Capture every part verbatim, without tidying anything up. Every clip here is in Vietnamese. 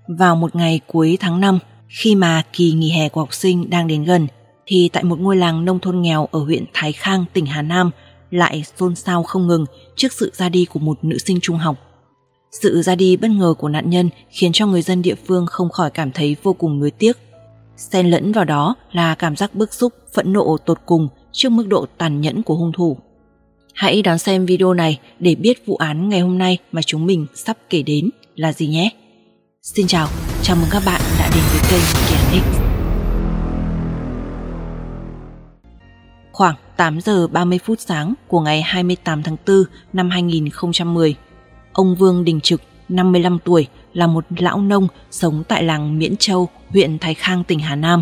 Vào một ngày cuối tháng năm, khi mà kỳ nghỉ hè của học sinh đang đến gần, thì tại một ngôi làng nông thôn nghèo ở huyện Thái Khang, tỉnh Hà Nam lại xôn xao không ngừng trước sự ra đi của một nữ sinh trung học. Sự ra đi bất ngờ của nạn nhân khiến cho người dân địa phương không khỏi cảm thấy vô cùng nuối tiếc. Xen lẫn vào đó là cảm giác bức xúc, phẫn nộ tột cùng trước mức độ tàn nhẫn của hung thủ. Hãy đón xem video này để biết vụ án ngày hôm nay mà chúng mình sắp kể đến là gì nhé. Xin chào, chào mừng các bạn đã đến với kênh Kỳ Án X. Khoảng tám giờ ba mươi phút sáng của ngày hai mươi tám tháng tư năm hai nghìn không trăm mười, ông Vương Đình Trực, năm mươi lăm tuổi, là một lão nông sống tại làng Miễn Châu, huyện Thái Khang, tỉnh Hà Nam.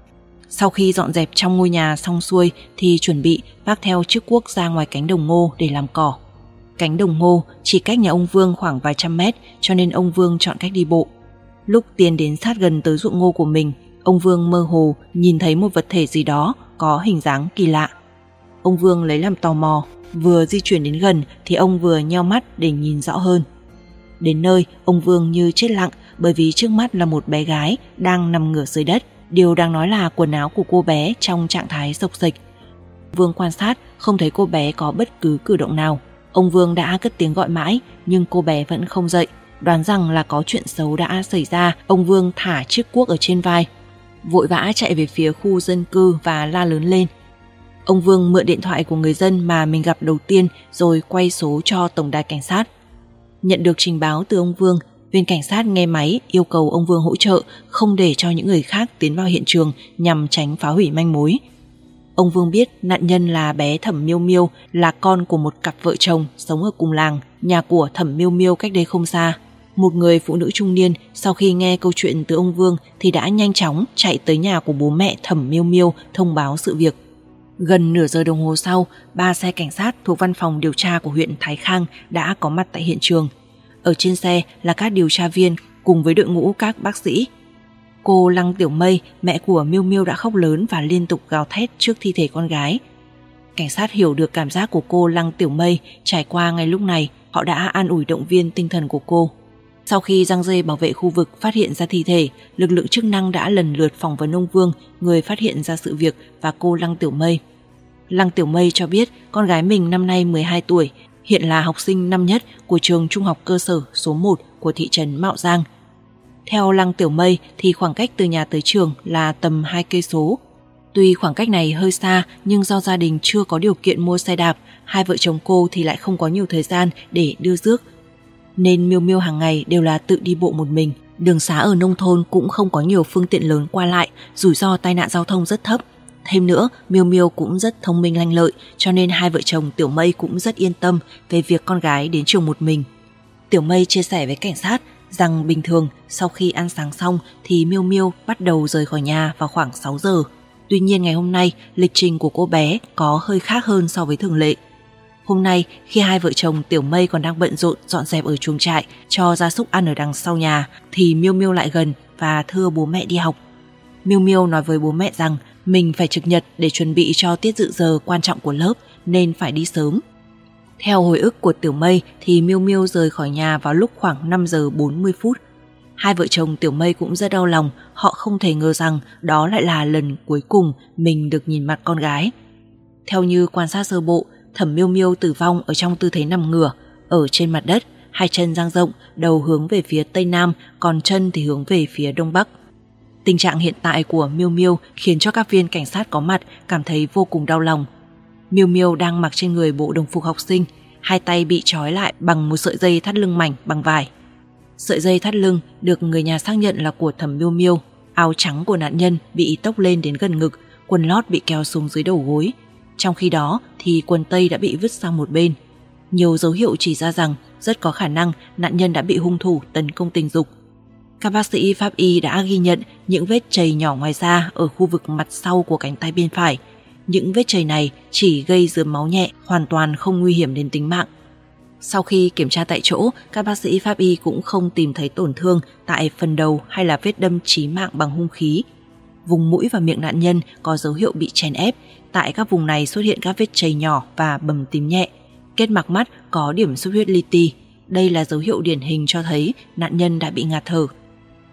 Sau khi dọn dẹp trong ngôi nhà xong xuôi thì chuẩn bị vác theo chiếc cuốc ra ngoài cánh đồng ngô để làm cỏ. Cánh đồng ngô chỉ cách nhà ông Vương khoảng vài trăm mét, cho nên ông Vương chọn cách đi bộ. Lúc tiến đến sát gần tới ruộng ngô của mình, ông Vương mơ hồ nhìn thấy một vật thể gì đó có hình dáng kỳ lạ. Ông Vương lấy làm tò mò, vừa di chuyển đến gần thì ông vừa nheo mắt để nhìn rõ hơn. Đến nơi, ông Vương như chết lặng bởi vì trước mắt là một bé gái đang nằm ngửa dưới đất. Điều đáng nói là quần áo của cô bé trong trạng thái xộc xệch. Vương quan sát không thấy cô bé có bất cứ cử động nào. Ông Vương đã cất tiếng gọi mãi nhưng cô bé vẫn không dậy. Đoán rằng là có chuyện xấu đã xảy ra, ông Vương thả chiếc cuốc ở trên vai, vội vã chạy về phía khu dân cư và la lớn lên. Ông Vương mượn điện thoại của người dân mà mình gặp đầu tiên rồi quay số cho tổng đài cảnh sát. Nhận được trình báo từ ông Vương, viên cảnh sát nghe máy yêu cầu ông Vương hỗ trợ không để cho những người khác tiến vào hiện trường nhằm tránh phá hủy manh mối. Ông Vương biết nạn nhân là bé Thẩm Miêu Miêu, là con của một cặp vợ chồng sống ở cùng làng. Nhà của Thẩm Miêu Miêu cách đây không xa. Một người phụ nữ trung niên sau khi nghe câu chuyện từ ông Vương thì đã nhanh chóng chạy tới nhà của bố mẹ Thẩm Miêu Miêu thông báo sự việc. Gần nửa giờ đồng hồ sau, ba xe cảnh sát thuộc văn phòng điều tra của huyện Thái Khang đã có mặt tại hiện trường. Ở trên xe là các điều tra viên cùng với đội ngũ các bác sĩ. Cô Lăng Tiểu Mây, mẹ của Miêu Miêu, đã khóc lớn và liên tục gào thét trước thi thể con gái. Cảnh sát hiểu được cảm giác của cô Lăng Tiểu Mây trải qua ngay lúc này, họ đã an ủi động viên tinh thần của cô. Sau khi giăng dây bảo vệ khu vực phát hiện ra thi thể, lực lượng chức năng đã lần lượt phỏng vấn ông Vương, người phát hiện ra sự việc, và cô Lăng Tiểu Mây. Lăng Tiểu Mây cho biết con gái mình năm nay mười hai tuổi, hiện là học sinh năm nhất của trường trung học cơ sở số một của thị trấn Mạo Giang. Theo Lăng Tiểu Mây thì khoảng cách từ nhà tới trường là tầm hai cây số. Tuy khoảng cách này hơi xa nhưng do gia đình chưa có điều kiện mua xe đạp, hai vợ chồng cô thì lại không có nhiều thời gian để đưa rước, nên Miêu Miêu hàng ngày đều là tự đi bộ một mình. Đường xá ở nông thôn cũng không có nhiều phương tiện lớn qua lại, rủi ro tai nạn giao thông rất thấp. Thêm nữa, Miêu Miêu cũng rất thông minh lanh lợi, cho nên hai vợ chồng Tiểu Mây cũng rất yên tâm về việc con gái đến trường một mình. Tiểu Mây chia sẻ với cảnh sát rằng bình thường sau khi ăn sáng xong thì Miêu Miêu bắt đầu rời khỏi nhà vào khoảng sáu giờ. Tuy nhiên ngày hôm nay, lịch trình của cô bé có hơi khác hơn so với thường lệ. Hôm nay, khi hai vợ chồng Tiểu Mây còn đang bận rộn dọn dẹp ở chuồng trại cho gia súc ăn ở đằng sau nhà, thì Miêu Miêu lại gần và thưa bố mẹ đi học. Miêu Miêu nói với bố mẹ rằng mình phải trực nhật để chuẩn bị cho tiết dự giờ quan trọng của lớp nên phải đi sớm. Theo hồi ức của Tiểu Mây thì Miêu Miêu rời khỏi nhà vào lúc khoảng năm giờ bốn mươi phút. Hai vợ chồng Tiểu Mây cũng rất đau lòng, họ không thể ngờ rằng đó lại là lần cuối cùng mình được nhìn mặt con gái. Theo như quan sát sơ bộ, Thẩm Miêu Miêu tử vong ở trong tư thế nằm ngửa, ở trên mặt đất, hai chân dang rộng, đầu hướng về phía tây nam, còn chân thì hướng về phía đông bắc. Tình trạng hiện tại của Miêu Miêu khiến cho các viên cảnh sát có mặt cảm thấy vô cùng đau lòng. Miêu Miêu đang mặc trên người bộ đồng phục học sinh, hai tay bị trói lại bằng một sợi dây thắt lưng mảnh bằng vải. Sợi dây thắt lưng được người nhà xác nhận là của Thẩm Miêu Miêu. Áo trắng của nạn nhân bị tốc lên đến gần ngực, quần lót bị kéo xuống dưới đầu gối. Trong khi đó thì quần tây đã bị vứt sang một bên. Nhiều dấu hiệu chỉ ra rằng rất có khả năng nạn nhân đã bị hung thủ tấn công tình dục. Các bác sĩ pháp y đã ghi nhận những vết chày nhỏ ngoài da ở khu vực mặt sau của cánh tay bên phải. Những vết chày này chỉ gây rớm máu nhẹ, hoàn toàn không nguy hiểm đến tính mạng. Sau khi kiểm tra tại chỗ, các bác sĩ pháp y cũng không tìm thấy tổn thương tại phần đầu hay là vết đâm chí mạng bằng hung khí. Vùng mũi và miệng nạn nhân có dấu hiệu bị chèn ép, tại các vùng này xuất hiện các vết chày nhỏ và bầm tím nhẹ. Kết mạc mắt có điểm xuất huyết li ti. Đây là dấu hiệu điển hình cho thấy nạn nhân đã bị ngạt thở.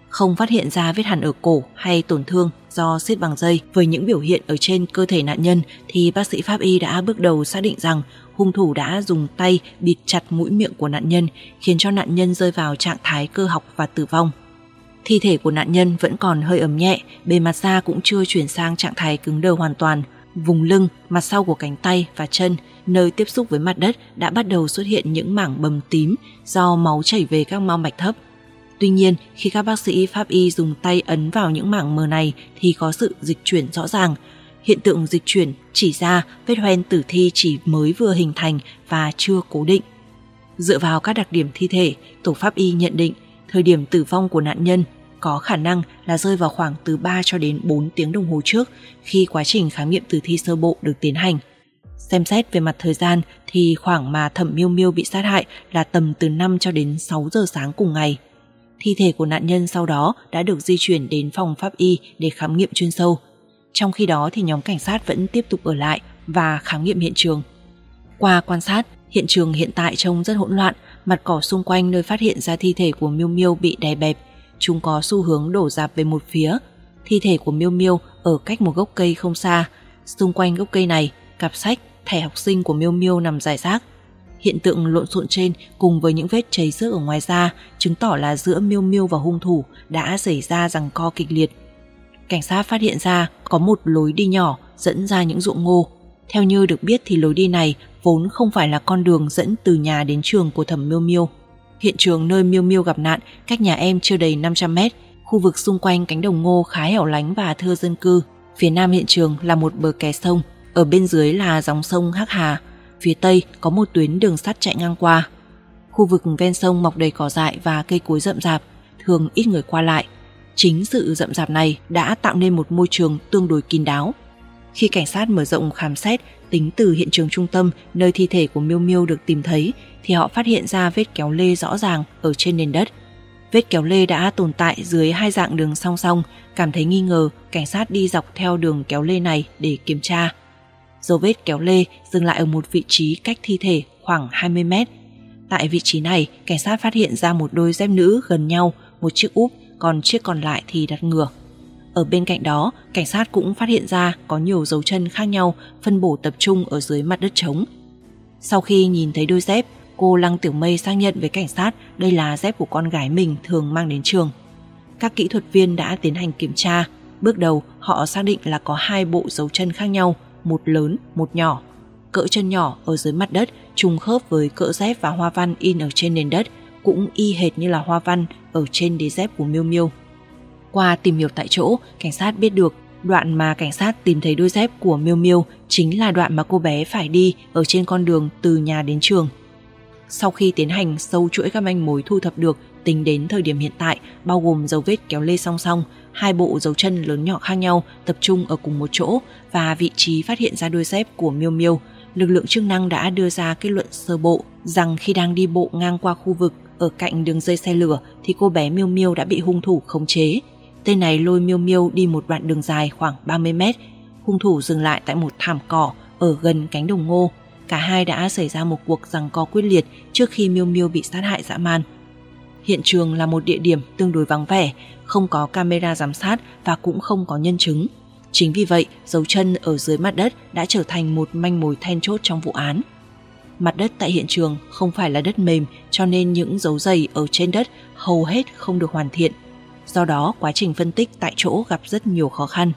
Không phát hiện ra vết hằn ở cổ hay tổn thương do siết bằng dây. Với những biểu hiện ở trên cơ thể nạn nhân thì bác sĩ pháp y đã bước đầu xác định rằng hung thủ đã dùng tay bịt chặt mũi miệng của nạn nhân, khiến cho nạn nhân rơi vào trạng thái cơ học và tử vong. Thi thể của nạn nhân vẫn còn hơi ẩm nhẹ, bề mặt da cũng chưa chuyển sang trạng thái cứng đờ hoàn toàn. Vùng lưng, mặt sau của cánh tay và chân, nơi tiếp xúc với mặt đất đã bắt đầu xuất hiện những mảng bầm tím do máu chảy về các mao mạch thấp. Tuy nhiên, khi các bác sĩ pháp y dùng tay ấn vào những mảng mờ này thì có sự dịch chuyển rõ ràng. Hiện tượng dịch chuyển chỉ ra vết hoen tử thi chỉ mới vừa hình thành và chưa cố định. Dựa vào các đặc điểm thi thể, tổ pháp y nhận định thời điểm tử vong của nạn nhân có khả năng là rơi vào khoảng từ ba cho đến bốn tiếng đồng hồ trước khi quá trình khám nghiệm tử thi sơ bộ được tiến hành. Xem xét về mặt thời gian thì khoảng mà Thẩm Miêu Miêu bị sát hại là tầm từ năm cho đến sáu giờ sáng cùng ngày. Thi thể của nạn nhân sau đó đã được di chuyển đến phòng pháp y để khám nghiệm chuyên sâu. Trong khi đó thì nhóm cảnh sát vẫn tiếp tục ở lại và khám nghiệm hiện trường. Qua quan sát, hiện trường hiện tại trông rất hỗn loạn, mặt cỏ xung quanh nơi phát hiện ra thi thể của Miêu Miêu bị đè bẹp, chúng có xu hướng đổ rạp về một phía. Thi thể của Miêu Miêu ở cách một gốc cây không xa, xung quanh gốc cây này, cặp sách, thẻ học sinh của Miêu Miêu nằm rải rác. Hiện tượng lộn xộn trên cùng với những vết chảy xước ở ngoài da chứng tỏ là giữa Miêu Miêu và hung thủ đã xảy ra giằng co kịch liệt. Cảnh sát phát hiện ra có một lối đi nhỏ dẫn ra những ruộng ngô. Theo như được biết thì lối đi này vốn không phải là con đường dẫn từ nhà đến trường của Thẩm Miêu Miêu. Hiện trường nơi Miêu Miêu gặp nạn cách nhà em chưa đầy năm trăm mét. Khu vực xung quanh cánh đồng ngô khá hẻo lánh và thưa dân cư. Phía nam hiện trường là một bờ kè sông, ở bên dưới là dòng sông Hắc Hà. Phía tây có một tuyến đường sắt chạy ngang qua. Khu vực ven sông mọc đầy cỏ dại và cây cối rậm rạp, thường ít người qua lại. Chính sự rậm rạp này đã tạo nên một môi trường tương đối kín đáo. Khi cảnh sát mở rộng khám xét, tính từ hiện trường trung tâm nơi thi thể của Miêu Miêu được tìm thấy, thì họ phát hiện ra vết kéo lê rõ ràng ở trên nền đất. Vết kéo lê đã tồn tại dưới hai dạng đường song song. Cảm thấy nghi ngờ, cảnh sát đi dọc theo đường kéo lê này để kiểm tra. Dấu vết kéo lê dừng lại ở một vị trí cách thi thể khoảng hai mươi mét. Tại vị trí này, cảnh sát phát hiện ra một đôi dép nữ gần nhau, một chiếc úp, còn chiếc còn lại thì đặt ngửa. Ở bên cạnh đó, cảnh sát cũng phát hiện ra có nhiều dấu chân khác nhau phân bổ tập trung ở dưới mặt đất trống. Sau khi nhìn thấy đôi dép, cô Lăng Tiểu Mây xác nhận với cảnh sát đây là dép của con gái mình thường mang đến trường. Các kỹ thuật viên đã tiến hành kiểm tra. Bước đầu, họ xác định là có hai bộ dấu chân khác nhau, một lớn, một nhỏ. Cỡ chân nhỏ ở dưới mặt đất trùng khớp với cỡ dép và hoa văn in ở trên nền đất, cũng y hệt như là hoa văn ở trên đế dép của Miêu Miêu. Qua tìm hiểu tại chỗ, cảnh sát biết được đoạn mà cảnh sát tìm thấy đôi dép của Miêu Miêu chính là đoạn mà cô bé phải đi ở trên con đường từ nhà đến trường. Sau khi tiến hành sâu chuỗi các manh mối thu thập được tính đến thời điểm hiện tại, bao gồm dấu vết kéo lê song song, hai bộ dấu chân lớn nhỏ khác nhau tập trung ở cùng một chỗ và vị trí phát hiện ra đôi dép của Miêu Miêu, lực lượng chức năng đã đưa ra kết luận sơ bộ rằng khi đang đi bộ ngang qua khu vực ở cạnh đường dây xe lửa thì cô bé Miêu Miêu đã bị hung thủ khống chế. Tên này lôi Miêu Miêu đi một đoạn đường dài khoảng ba mươi mét. Hung thủ dừng lại tại một thảm cỏ ở gần cánh đồng ngô. Cả hai đã xảy ra một cuộc giằng co quyết liệt trước khi Miêu Miêu bị sát hại dã man. Hiện trường là một địa điểm tương đối vắng vẻ, không có camera giám sát và cũng không có nhân chứng. Chính vì vậy, dấu chân ở dưới mặt đất đã trở thành một manh mối then chốt trong vụ án. Mặt đất tại hiện trường không phải là đất mềm, cho nên những dấu giày ở trên đất hầu hết không được hoàn thiện. Do đó, quá trình phân tích tại chỗ gặp rất nhiều khó khăn.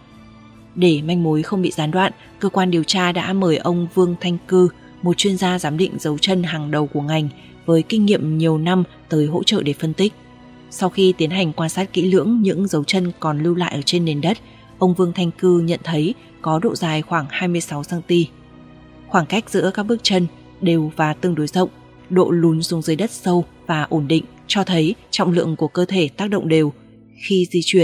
Để manh mối không bị gián đoạn, cơ quan điều tra đã mời ông Vương Thanh Cư, một chuyên gia giám định dấu chân hàng đầu của ngành, với kinh nghiệm nhiều năm tới hỗ trợ để phân tích. Sau khi tiến hành quan sát kỹ lưỡng những dấu chân còn lưu lại ở trên nền đất, ông Vương Thanh Cư nhận thấy có độ dài khoảng hai mươi sáu xăng-ti-mét. Khoảng cách giữa các bước chân đều và tương đối rộng, độ lún xuống dưới đất sâu và ổn định, cho thấy trọng lượng của cơ thể tác động đều khi di chuyển.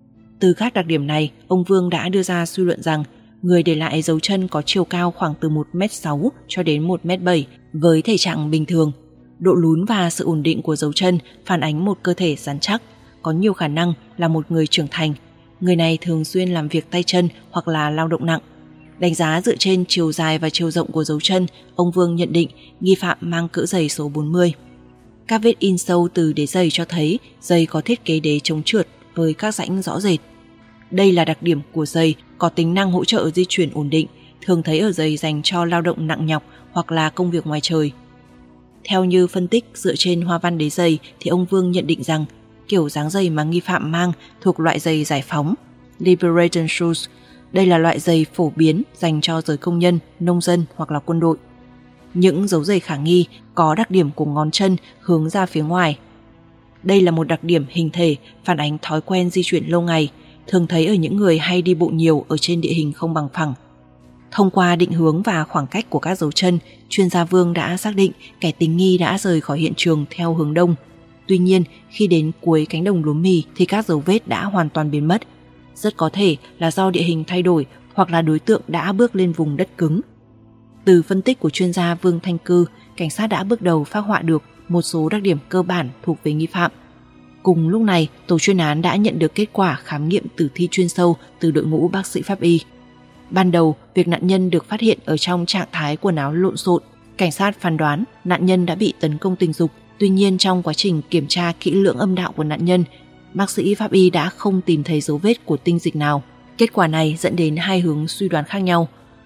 Từ các đặc điểm này, ông Vương đã đưa ra suy luận rằng người để lại dấu chân có chiều cao khoảng từ một mét sáu cho đến một mét bảy với thể trạng bình thường. Độ lún và sự ổn định của dấu chân phản ánh một cơ thể rắn chắc, có nhiều khả năng là một người trưởng thành. Người này thường xuyên làm việc tay chân hoặc là lao động nặng. Đánh giá dựa trên chiều dài và chiều rộng của dấu chân, ông Vương nhận định nghi phạm mang cỡ giày số bốn mươi. Các vết in sâu từ đế giày cho thấy giày có thiết kế đế chống trượt với các rãnh rõ rệt. Đây là đặc điểm của giày có tính năng hỗ trợ di chuyển ổn định, thường thấy ở giày dành cho lao động nặng nhọc hoặc là công việc ngoài trời. Theo như phân tích dựa trên hoa văn đế giày thì ông Vương nhận định rằng kiểu dáng giày mà nghi phạm mang thuộc loại giày giải phóng, Liberation Shoes. Đây là loại giày phổ biến dành cho giới công nhân, nông dân hoặc là quân đội. Những dấu giày khả nghi có đặc điểm của ngón chân hướng ra phía ngoài. Đây là một đặc điểm hình thể phản ánh thói quen di chuyển lâu ngày, thường thấy ở những người hay đi bộ nhiều ở trên địa hình không bằng phẳng. Thông qua định hướng và khoảng cách của các dấu chân, chuyên gia Vương đã xác định kẻ tình nghi đã rời khỏi hiện trường theo hướng đông. Tuy nhiên, khi đến cuối cánh đồng lúa mì thì các dấu vết đã hoàn toàn biến mất. Rất có thể là do địa hình thay đổi hoặc là đối tượng đã bước lên vùng đất cứng. Từ phân tích của chuyên gia Vương Thanh Cư, cảnh sát đã bước đầu phác họa được một số đặc điểm cơ bản thuộc về nghi phạm. Cùng lúc này, tổ chuyên án đã nhận được kết quả khám nghiệm tử thi chuyên sâu từ đội ngũ bác sĩ pháp y. Ban đầu, việc nạn nhân được phát hiện ở trong trạng thái quần áo lộn xộn. Cảnh sát phán đoán nạn nhân đã bị tấn công tình dục. Tuy nhiên, trong quá trình kiểm tra kỹ lưỡng âm đạo của nạn nhân, bác sĩ pháp y đã không tìm thấy dấu vết của tinh dịch nào. Kết quả này dẫn đến hai hướng suy đoán khác nhau.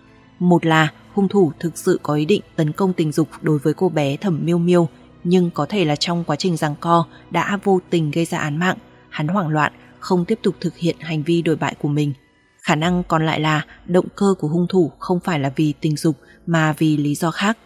Một là hung thủ thực sự có ý định tấn công tình dục đối với cô bé Thẩm Miêu Miêu, nhưng có thể là trong quá trình giằng co đã vô tình gây ra án mạng, hắn hoảng loạn, không tiếp tục thực hiện hành vi đồi bại của mình. Khả năng còn lại là động cơ của hung thủ không phải là vì tình dục mà vì lý do khác.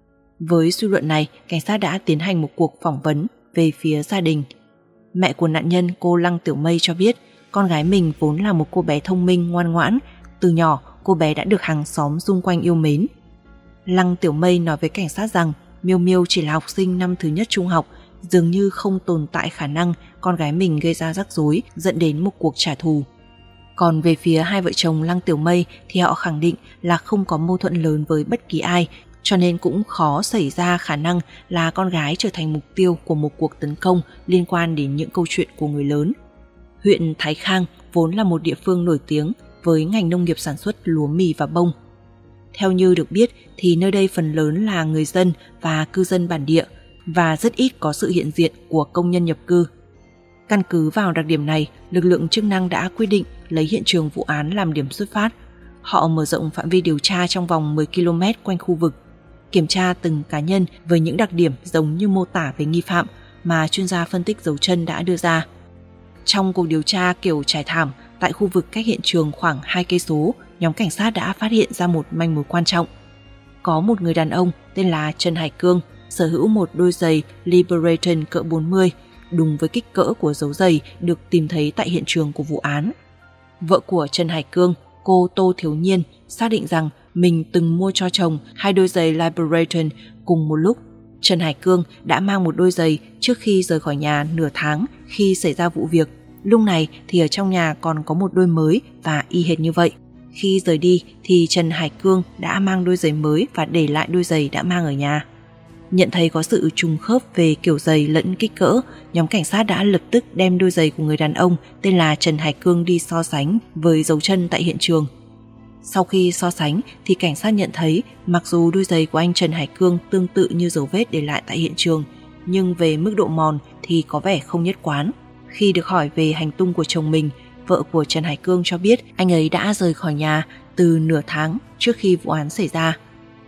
Với suy luận này, cảnh sát đã tiến hành một cuộc phỏng vấn về phía gia đình. Mẹ của nạn nhân, cô Lăng Tiểu Mây cho biết con gái mình vốn là một cô bé thông minh, ngoan ngoãn. Từ nhỏ, cô bé đã được hàng xóm xung quanh yêu mến. Lăng Tiểu Mây nói với cảnh sát rằng Miêu Miêu chỉ là học sinh năm thứ nhất trung học, dường như không tồn tại khả năng con gái mình gây ra rắc rối dẫn đến một cuộc trả thù. Còn về phía hai vợ chồng Lăng Tiểu Mây thì họ khẳng định là không có mâu thuẫn lớn với bất kỳ ai, cho nên cũng khó xảy ra khả năng là con gái trở thành mục tiêu của một cuộc tấn công liên quan đến những câu chuyện của người lớn. Huyện Thái Khang vốn là một địa phương nổi tiếng với ngành nông nghiệp sản xuất lúa mì và bông. Theo như được biết thì nơi đây phần lớn là người dân và cư dân bản địa và rất ít có sự hiện diện của công nhân nhập cư. Căn cứ vào đặc điểm này, lực lượng chức năng đã quyết định lấy hiện trường vụ án làm điểm xuất phát. Họ mở rộng phạm vi điều tra trong vòng mười ki lô mét quanh khu vực, kiểm tra từng cá nhân với những đặc điểm giống như mô tả về nghi phạm mà chuyên gia phân tích dấu chân đã đưa ra. Trong cuộc điều tra kiểu trải thảm tại khu vực cách hiện trường khoảng hai cây số, nhóm cảnh sát đã phát hiện ra một manh mối quan trọng. Có một người đàn ông tên là Trần Hải Cương sở hữu một đôi giày Liberation cỡ bốn mươi, đúng với kích cỡ của dấu giày được tìm thấy tại hiện trường của vụ án. Vợ của Trần Hải Cương, cô Tô Thiếu Nhiên, xác định rằng mình từng mua cho chồng hai đôi giày Liberation cùng một lúc. Trần Hải Cương đã mang một đôi giày trước khi rời khỏi nhà nửa tháng khi xảy ra vụ việc. Lúc này thì ở trong nhà còn có một đôi mới và y hệt như vậy. Khi rời đi thì Trần Hải Cương đã mang đôi giày mới và để lại đôi giày đã mang ở nhà. Nhận thấy có sự trùng khớp về kiểu giày lẫn kích cỡ, nhóm cảnh sát đã lập tức đem đôi giày của người đàn ông tên là Trần Hải Cương đi so sánh với dấu chân tại hiện trường. Sau khi so sánh thì cảnh sát nhận thấy mặc dù đôi giày của anh Trần Hải Cương tương tự như dấu vết để lại tại hiện trường, nhưng về mức độ mòn thì có vẻ không nhất quán. Khi được hỏi về hành tung của chồng mình, vợ của Trần Hải Cương cho biết anh ấy đã rời khỏi nhà từ nửa tháng trước khi vụ án xảy ra.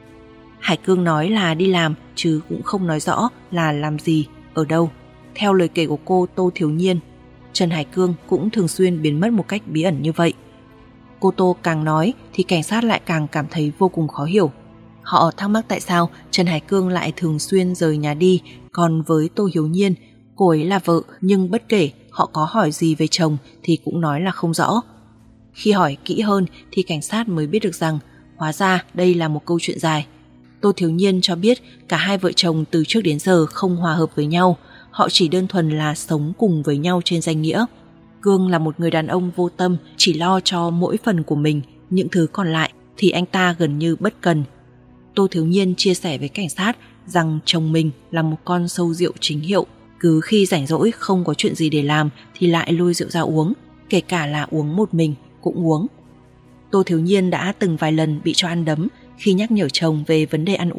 Hải Cương nói là đi làm chứ cũng không nói rõ là làm gì, ở đâu. Theo lời kể của cô Tô Thiếu Nhiên, Trần Hải Cương cũng thường xuyên biến mất một cách bí ẩn như vậy. Cô Tô càng nói thì cảnh sát lại càng cảm thấy vô cùng khó hiểu. Họ thắc mắc tại sao Trần Hải Cương lại thường xuyên rời nhà đi, còn với Tô Hiếu Nhiên, cô ấy là vợ nhưng bất kể họ có hỏi gì về chồng thì cũng nói là không rõ. Khi hỏi kỹ hơn thì cảnh sát mới biết được rằng hóa ra đây là một câu chuyện dài. Tô Thiếu Nhiên cho biết cả hai vợ chồng từ trước đến giờ không hòa hợp với nhau, họ chỉ đơn thuần là sống cùng với nhau trên danh nghĩa. Cương là một người đàn ông vô tâm, chỉ lo cho mỗi phần của mình, những thứ còn lại thì anh ta gần như bất cần. Tô Thiếu Nhiên chia sẻ với cảnh sát rằng chồng mình là một con sâu rượu chính hiệu, cứ khi rảnh rỗi không có chuyện gì để làm thì lại lôi rượu ra uống, kể cả là uống một mình cũng uống. Tô Thiếu Nhiên đã từng vài lần bị cho ăn đấm khi nhắc nhở chồng về vấn đề ăn uống.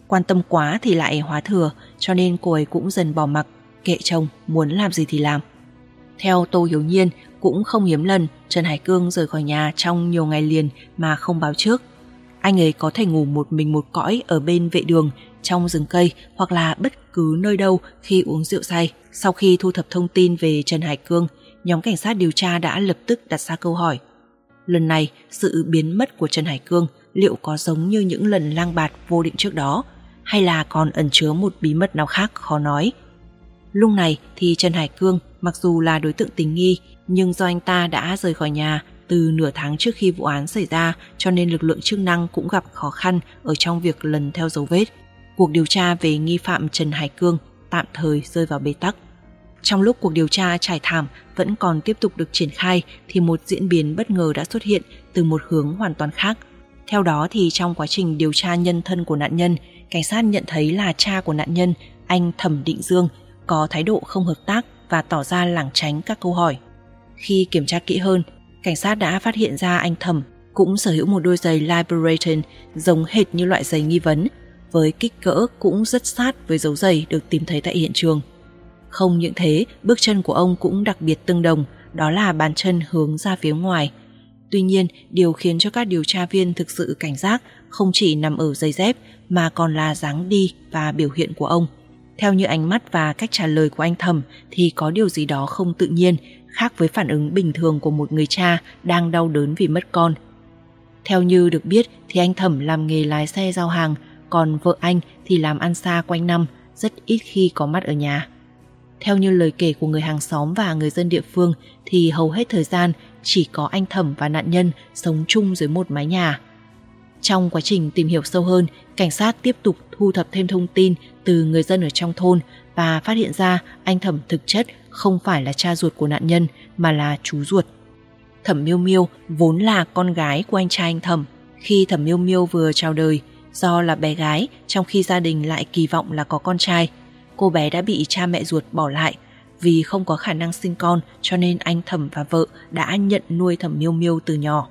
quan tâm quá thì lại hóa thừa, cho nên cô ấy cũng dần bỏ mặc, kệ chồng, muốn làm gì thì làm. Theo Tô Hiếu Nhiên, cũng không hiếm lần Trần Hải Cương rời khỏi nhà trong nhiều ngày liền mà không báo trước. Anh ấy có thể ngủ một mình một cõi ở bên vệ đường, trong rừng cây hoặc là bất cứ nơi đâu khi uống rượu say. Sau khi thu thập thông tin về Trần Hải Cương, nhóm cảnh sát điều tra đã lập tức đặt ra câu hỏi. Lần này, sự biến mất của Trần Hải Cương liệu có giống như những lần lang bạt vô định trước đó, hay là còn ẩn chứa một bí mật nào khác khó nói. Lúc này thì Trần Hải Cương mặc dù là đối tượng tình nghi, nhưng do anh ta đã rời khỏi nhà từ nửa tháng trước khi vụ án xảy ra, cho nên lực lượng chức năng cũng gặp khó khăn ở trong việc lần theo dấu vết. Cuộc điều tra về nghi phạm Trần Hải Cương tạm thời rơi vào bế tắc. Trong lúc cuộc điều tra trải thảm vẫn còn tiếp tục được triển khai thì một diễn biến bất ngờ đã xuất hiện từ một hướng hoàn toàn khác. Theo đó thì trong quá trình điều tra nhân thân của nạn nhân, cảnh sát nhận thấy là cha của nạn nhân, anh Thẩm Định Dương, có thái độ không hợp tác và tỏ ra lảng tránh các câu hỏi. Khi kiểm tra kỹ hơn, cảnh sát đã phát hiện ra anh Thẩm cũng sở hữu một đôi giày Liberation giống hệt như loại giày nghi vấn, với kích cỡ cũng rất sát với dấu giày được tìm thấy tại hiện trường. Không những thế, bước chân của ông cũng đặc biệt tương đồng, đó là bàn chân hướng ra phía ngoài. Tuy nhiên, điều khiến cho các điều tra viên thực sự cảnh giác không chỉ nằm ở giày dép mà còn là dáng đi và biểu hiện của ông. Theo như ánh mắt và cách trả lời của anh Thẩm thì có điều gì đó không tự nhiên, khác với phản ứng bình thường của một người cha đang đau đớn vì mất con. Theo như được biết thì anh Thẩm làm nghề lái xe giao hàng, còn vợ anh thì làm ăn xa quanh năm, rất ít khi có mặt ở nhà. Theo như lời kể của người hàng xóm và người dân địa phương thì hầu hết thời gian chỉ có anh Thẩm và nạn nhân sống chung dưới một mái nhà. Trong quá trình tìm hiểu sâu hơn, cảnh sát tiếp tục thu thập thêm thông tin từ người dân ở trong thôn và phát hiện ra anh Thẩm thực chất không phải là cha ruột của nạn nhân mà là chú ruột. Thẩm Miêu Miêu vốn là con gái của anh trai anh Thẩm. Khi Thẩm Miêu Miêu vừa chào đời, do là bé gái trong khi gia đình lại kỳ vọng là có con trai, cô bé đã bị cha mẹ ruột bỏ lại. Vì không có khả năng sinh con cho nên anh Thẩm và vợ đã nhận nuôi Thẩm Miêu Miêu từ nhỏ.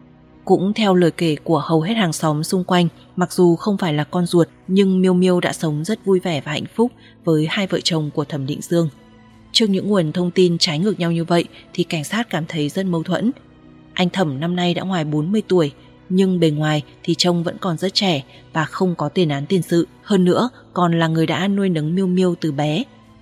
Cũng theo lời kể của hầu hết hàng xóm xung quanh, mặc dù không phải là con ruột nhưng Miêu Miêu đã sống rất vui vẻ và hạnh phúc với hai vợ chồng của Thẩm Định Dương. Trước những nguồn thông tin trái ngược nhau như vậy thì cảnh sát cảm thấy rất mâu thuẫn. Anh Thẩm năm nay đã ngoài bốn mươi tuổi, nhưng bề ngoài thì trông vẫn còn rất trẻ và không có tiền án tiền sự. Hơn nữa còn là người đã nuôi nấng Miêu Miêu từ bé.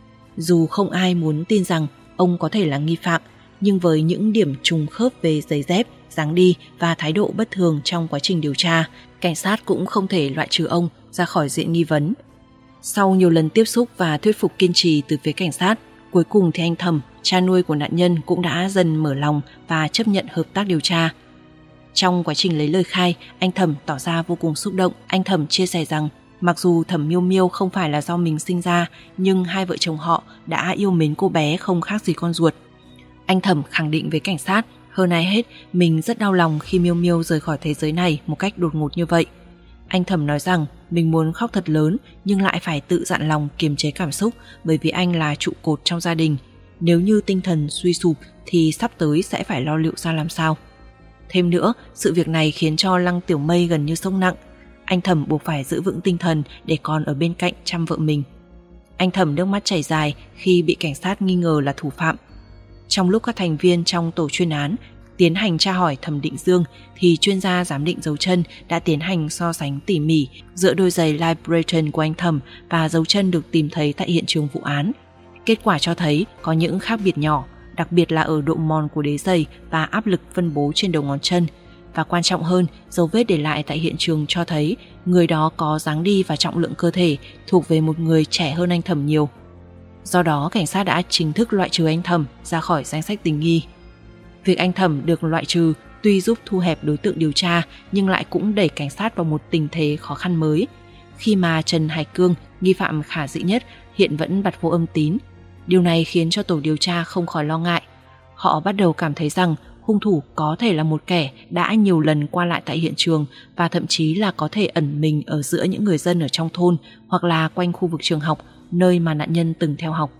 Dù không ai muốn tin rằng ông có thể là nghi phạm, nhưng với những điểm trùng khớp về giày dép, dáng đi và thái độ bất thường trong quá trình điều tra, cảnh sát cũng không thể loại trừ ông ra khỏi diện nghi vấn. Sau nhiều lần tiếp xúc và thuyết phục kiên trì từ phía cảnh sát, cuối cùng thì anh Thẩm, cha nuôi của nạn nhân, cũng đã dần mở lòng và chấp nhận hợp tác điều tra. Trong quá trình lấy lời khai, anh Thẩm tỏ ra vô cùng xúc động. Anh Thẩm chia sẻ rằng mặc dù Thẩm Miêu Miêu không phải là do mình sinh ra, nhưng hai vợ chồng họ đã yêu mến cô bé không khác gì con ruột. Anh Thẩm khẳng định với cảnh sát, hơn ai hết, mình rất đau lòng khi Miêu Miêu rời khỏi thế giới này một cách đột ngột như vậy. Anh Thẩm nói rằng mình muốn khóc thật lớn nhưng lại phải tự dặn lòng kiềm chế cảm xúc, bởi vì anh là trụ cột trong gia đình. Nếu như tinh thần suy sụp thì sắp tới sẽ phải lo liệu ra làm sao. Thêm nữa, sự việc này khiến cho Lăng Tiểu Mây gần như sốc nặng. Anh Thẩm buộc phải giữ vững tinh thần để còn ở bên cạnh chăm vợ mình. Anh Thẩm nước mắt chảy dài khi bị cảnh sát nghi ngờ là thủ phạm. Trong lúc các thành viên trong tổ chuyên án tiến hành tra hỏi Thẩm Định Dương thì chuyên gia giám định dấu chân đã tiến hành so sánh tỉ mỉ giữa đôi giày Liberation của anh Thẩm và dấu chân được tìm thấy tại hiện trường vụ án. Kết quả cho thấy có những khác biệt nhỏ, đặc biệt là ở độ mòn của đế giày và áp lực phân bố trên đầu ngón chân. Và quan trọng hơn, dấu vết để lại tại hiện trường cho thấy người đó có dáng đi và trọng lượng cơ thể thuộc về một người trẻ hơn anh Thẩm nhiều. Do đó, cảnh sát đã chính thức loại trừ anh Thẩm ra khỏi danh sách tình nghi. Việc anh Thẩm được loại trừ tuy giúp thu hẹp đối tượng điều tra nhưng lại cũng đẩy cảnh sát vào một tình thế khó khăn mới, khi mà Trần Hải Cương, nghi phạm khả dĩ nhất, hiện vẫn bặt vô âm tín. Điều này khiến cho tổ điều tra không khỏi lo ngại. Họ bắt đầu cảm thấy rằng hung thủ có thể là một kẻ đã nhiều lần qua lại tại hiện trường và thậm chí là có thể ẩn mình ở giữa những người dân ở trong thôn hoặc là quanh khu vực trường học, nơi mà nạn nhân từng theo học.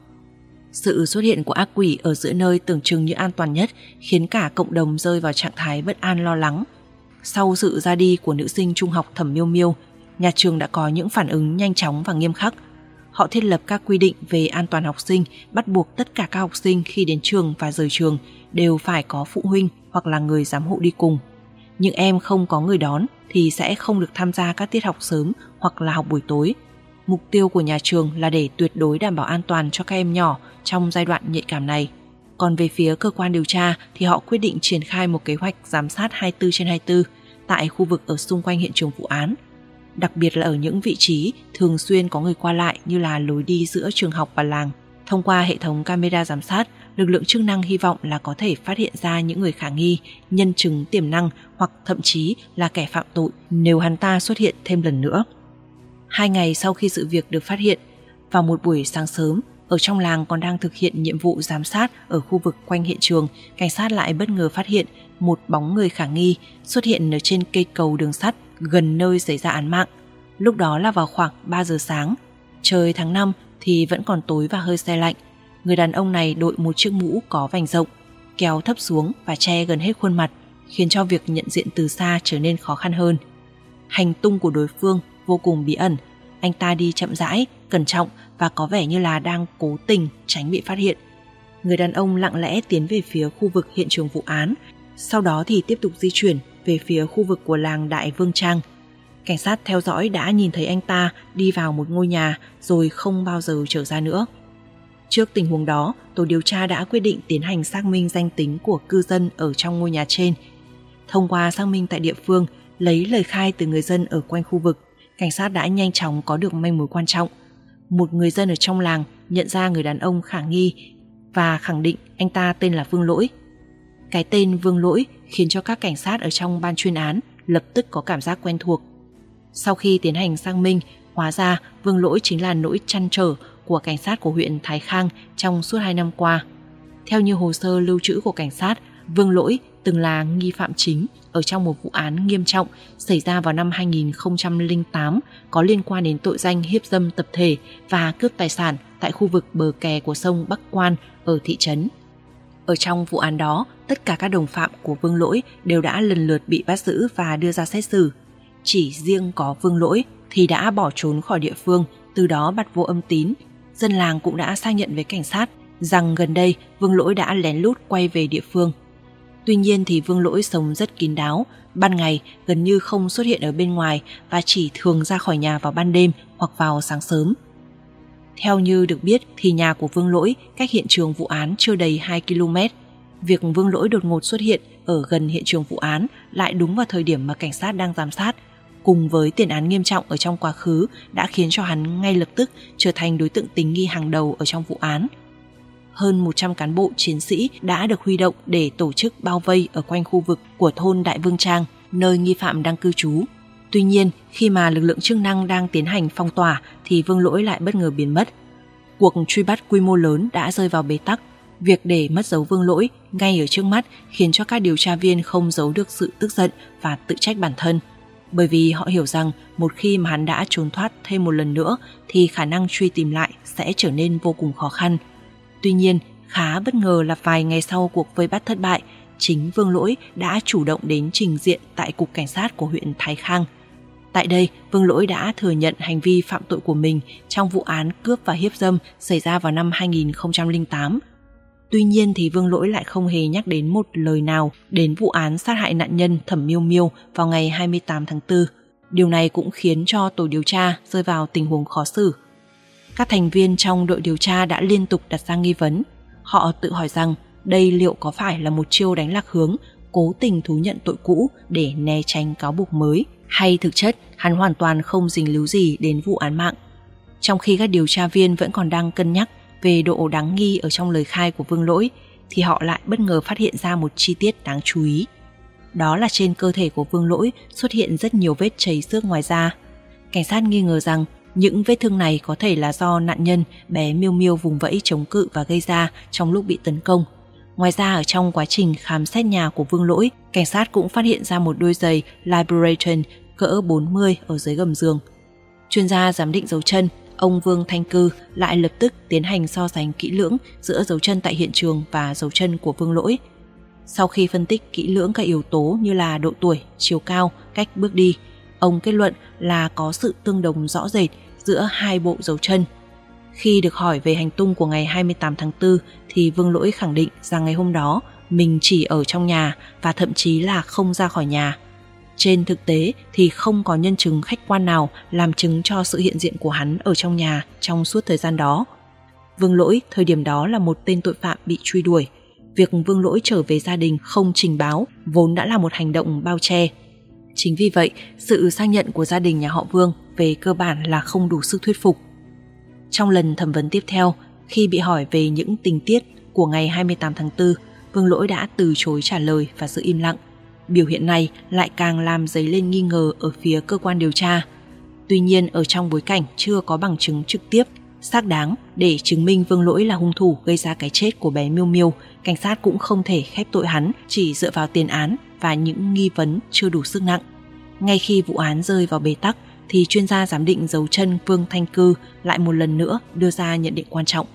Sự xuất hiện của ác quỷ ở giữa nơi tưởng chừng như an toàn nhất khiến cả cộng đồng rơi vào trạng thái bất an lo lắng. Sau sự ra đi của nữ sinh trung học Thẩm Miêu Miêu, nhà trường đã có những phản ứng nhanh chóng và nghiêm khắc. Họ thiết lập các quy định về an toàn học sinh, bắt buộc tất cả các học sinh khi đến trường và rời trường đều phải có phụ huynh hoặc là người giám hộ đi cùng. Những em không có người đón thì sẽ không được tham gia các tiết học sớm hoặc là học buổi tối. Mục tiêu của nhà trường là để tuyệt đối đảm bảo an toàn cho các em nhỏ trong giai đoạn nhạy cảm này. Còn về phía cơ quan điều tra thì họ quyết định triển khai một kế hoạch giám sát hai mươi bốn trên hai mươi bốn tại khu vực ở xung quanh hiện trường vụ án, đặc biệt là ở những vị trí thường xuyên có người qua lại như là lối đi giữa trường học và làng. Thông qua hệ thống camera giám sát, lực lượng chức năng hy vọng là có thể phát hiện ra những người khả nghi, nhân chứng tiềm năng hoặc thậm chí là kẻ phạm tội nếu hắn ta xuất hiện thêm lần nữa. Hai ngày sau khi sự việc được phát hiện, vào một buổi sáng sớm, ở trong làng còn đang thực hiện nhiệm vụ giám sát ở khu vực quanh hiện trường, cảnh sát lại bất ngờ phát hiện một bóng người khả nghi xuất hiện ở trên cây cầu đường sắt gần nơi xảy ra án mạng. Lúc đó là vào khoảng ba giờ sáng, trời tháng năm thì vẫn còn tối và hơi se lạnh. Người đàn ông này đội một chiếc mũ có vành rộng, kéo thấp xuống và che gần hết khuôn mặt, khiến cho việc nhận diện từ xa trở nên khó khăn hơn. Hành tung của đối phương vô cùng bí ẩn, anh ta đi chậm rãi, cẩn trọng và có vẻ như là đang cố tình tránh bị phát hiện. Người đàn ông lặng lẽ tiến về phía khu vực hiện trường vụ án, sau đó thì tiếp tục di chuyển về phía khu vực của làng Đại Vương Trang. Cảnh sát theo dõi đã nhìn thấy anh ta đi vào một ngôi nhà rồi không bao giờ trở ra nữa. Trước tình huống đó, tổ điều tra đã quyết định tiến hành xác minh danh tính của cư dân ở trong ngôi nhà trên. Thông qua xác minh tại địa phương, lấy lời khai từ người dân ở quanh khu vực, cảnh sát đã nhanh chóng có được manh mối quan trọng. Một người dân ở trong làng nhận ra người đàn ông khả nghi và khẳng định anh ta tên là Vương Lỗi. Cái tên Vương Lỗi khiến cho các cảnh sát ở trong ban chuyên án lập tức có cảm giác quen thuộc. Sau khi tiến hành xác minh, hóa ra Vương Lỗi chính là nỗi trăn trở của cảnh sát của huyện Thái Khang trong suốt hai năm qua. Theo như hồ sơ lưu trữ của cảnh sát, Vương Lỗi từng là nghi phạm chính ở trong một vụ án nghiêm trọng xảy ra vào năm hai nghìn không trăm lẻ tám có liên quan đến tội danh hiếp dâm tập thể và cướp tài sản tại khu vực bờ kè của sông Bắc Quan ở thị trấn. Ở trong vụ án đó, tất cả các đồng phạm của Vương Lỗi đều đã lần lượt bị bắt giữ và đưa ra xét xử. Chỉ riêng có Vương Lỗi thì đã bỏ trốn khỏi địa phương, từ đó bặt vô âm tín. Dân làng cũng đã xác nhận với cảnh sát rằng gần đây Vương Lỗi đã lén lút quay về địa phương. Tuy nhiên thì Vương Lỗi sống rất kín đáo, ban ngày gần như không xuất hiện ở bên ngoài và chỉ thường ra khỏi nhà vào ban đêm hoặc vào sáng sớm. Theo như được biết thì nhà của Vương Lỗi cách hiện trường vụ án chưa đầy hai ki lô mét. Việc Vương Lỗi đột ngột xuất hiện ở gần hiện trường vụ án lại đúng vào thời điểm mà cảnh sát đang giám sát, cùng với tiền án nghiêm trọng ở trong quá khứ đã khiến cho hắn ngay lập tức trở thành đối tượng tình nghi hàng đầu ở trong vụ án. Hơn một trăm cán bộ chiến sĩ đã được huy động để tổ chức bao vây ở quanh khu vực của thôn Đại Vương Trang, nơi nghi phạm đang cư trú. Tuy nhiên, khi mà lực lượng chức năng đang tiến hành phong tỏa thì Vương Lỗi lại bất ngờ biến mất. Cuộc truy bắt quy mô lớn đã rơi vào bế tắc. Việc để mất dấu Vương Lỗi ngay ở trước mắt khiến cho các điều tra viên không giấu được sự tức giận và tự trách bản thân. Bởi vì họ hiểu rằng một khi mà hắn đã trốn thoát thêm một lần nữa thì khả năng truy tìm lại sẽ trở nên vô cùng khó khăn. Tuy nhiên, khá bất ngờ là vài ngày sau cuộc vây bắt thất bại, chính Vương Lỗi đã chủ động đến trình diện tại Cục Cảnh sát của huyện Thái Khang. Tại đây, Vương Lỗi đã thừa nhận hành vi phạm tội của mình trong vụ án cướp và hiếp dâm xảy ra vào năm hai nghìn không trăm lẻ tám. Tuy nhiên thì Vương Lỗi lại không hề nhắc đến một lời nào đến vụ án sát hại nạn nhân Thẩm Miêu Miêu vào ngày hai mươi tám tháng tư. Điều này cũng khiến cho tổ điều tra rơi vào tình huống khó xử. Các thành viên trong đội điều tra đã liên tục đặt ra nghi vấn. Họ tự hỏi rằng đây liệu có phải là một chiêu đánh lạc hướng, cố tình thú nhận tội cũ để né tránh cáo buộc mới, hay thực chất hắn hoàn toàn không dính líu gì đến vụ án mạng. Trong khi các điều tra viên vẫn còn đang cân nhắc về độ đáng nghi ở trong lời khai của Vương Lỗi, thì họ lại bất ngờ phát hiện ra một chi tiết đáng chú ý. Đó là trên cơ thể của Vương Lỗi xuất hiện rất nhiều vết chảy xước ngoài da. Cảnh sát nghi ngờ rằng những vết thương này có thể là do nạn nhân bé Miêu Miêu vùng vẫy chống cự và gây ra trong lúc bị tấn công. Ngoài ra, ở trong quá trình khám xét nhà của Vương Lỗi, cảnh sát cũng phát hiện ra một đôi giày Liberation cỡ bốn mươi ở dưới gầm giường. Chuyên gia giám định dấu chân, ông Vương Thanh Cư lại lập tức tiến hành so sánh kỹ lưỡng giữa dấu chân tại hiện trường và dấu chân của Vương Lỗi. Sau khi phân tích kỹ lưỡng các yếu tố như là độ tuổi, chiều cao, cách bước đi, ông kết luận là có sự tương đồng rõ rệt giữa hai bộ dấu chân. Khi được hỏi về hành tung của ngày hai mươi tám tháng tư thì Vương Lỗi khẳng định rằng ngày hôm đó mình chỉ ở trong nhà và thậm chí là không ra khỏi nhà. Trên thực tế thì không có nhân chứng khách quan nào làm chứng cho sự hiện diện của hắn ở trong nhà trong suốt thời gian đó. Vương Lỗi thời điểm đó là một tên tội phạm bị truy đuổi. Việc Vương Lỗi trở về gia đình không trình báo vốn đã là một hành động bao che. Chính vì vậy, sự xác nhận của gia đình nhà họ Vương về cơ bản là không đủ sức thuyết phục. Trong lần thẩm vấn tiếp theo, khi bị hỏi về những tình tiết của ngày hai mươi tám tháng tư, Vương Lỗi đã từ chối trả lời và giữ im lặng. Biểu hiện này lại càng làm dấy lên nghi ngờ ở phía cơ quan điều tra. Tuy nhiên, ở trong bối cảnh chưa có bằng chứng trực tiếp xác đáng để chứng minh Vương Lỗi là hung thủ gây ra cái chết của bé Miêu Miêu, cảnh sát cũng không thể khép tội hắn chỉ dựa vào tiền án và những nghi vấn chưa đủ sức nặng. Ngay khi vụ án rơi vào bế tắc thì chuyên gia giám định dấu chân Vương Thanh Cư lại một lần nữa đưa ra nhận định quan trọng.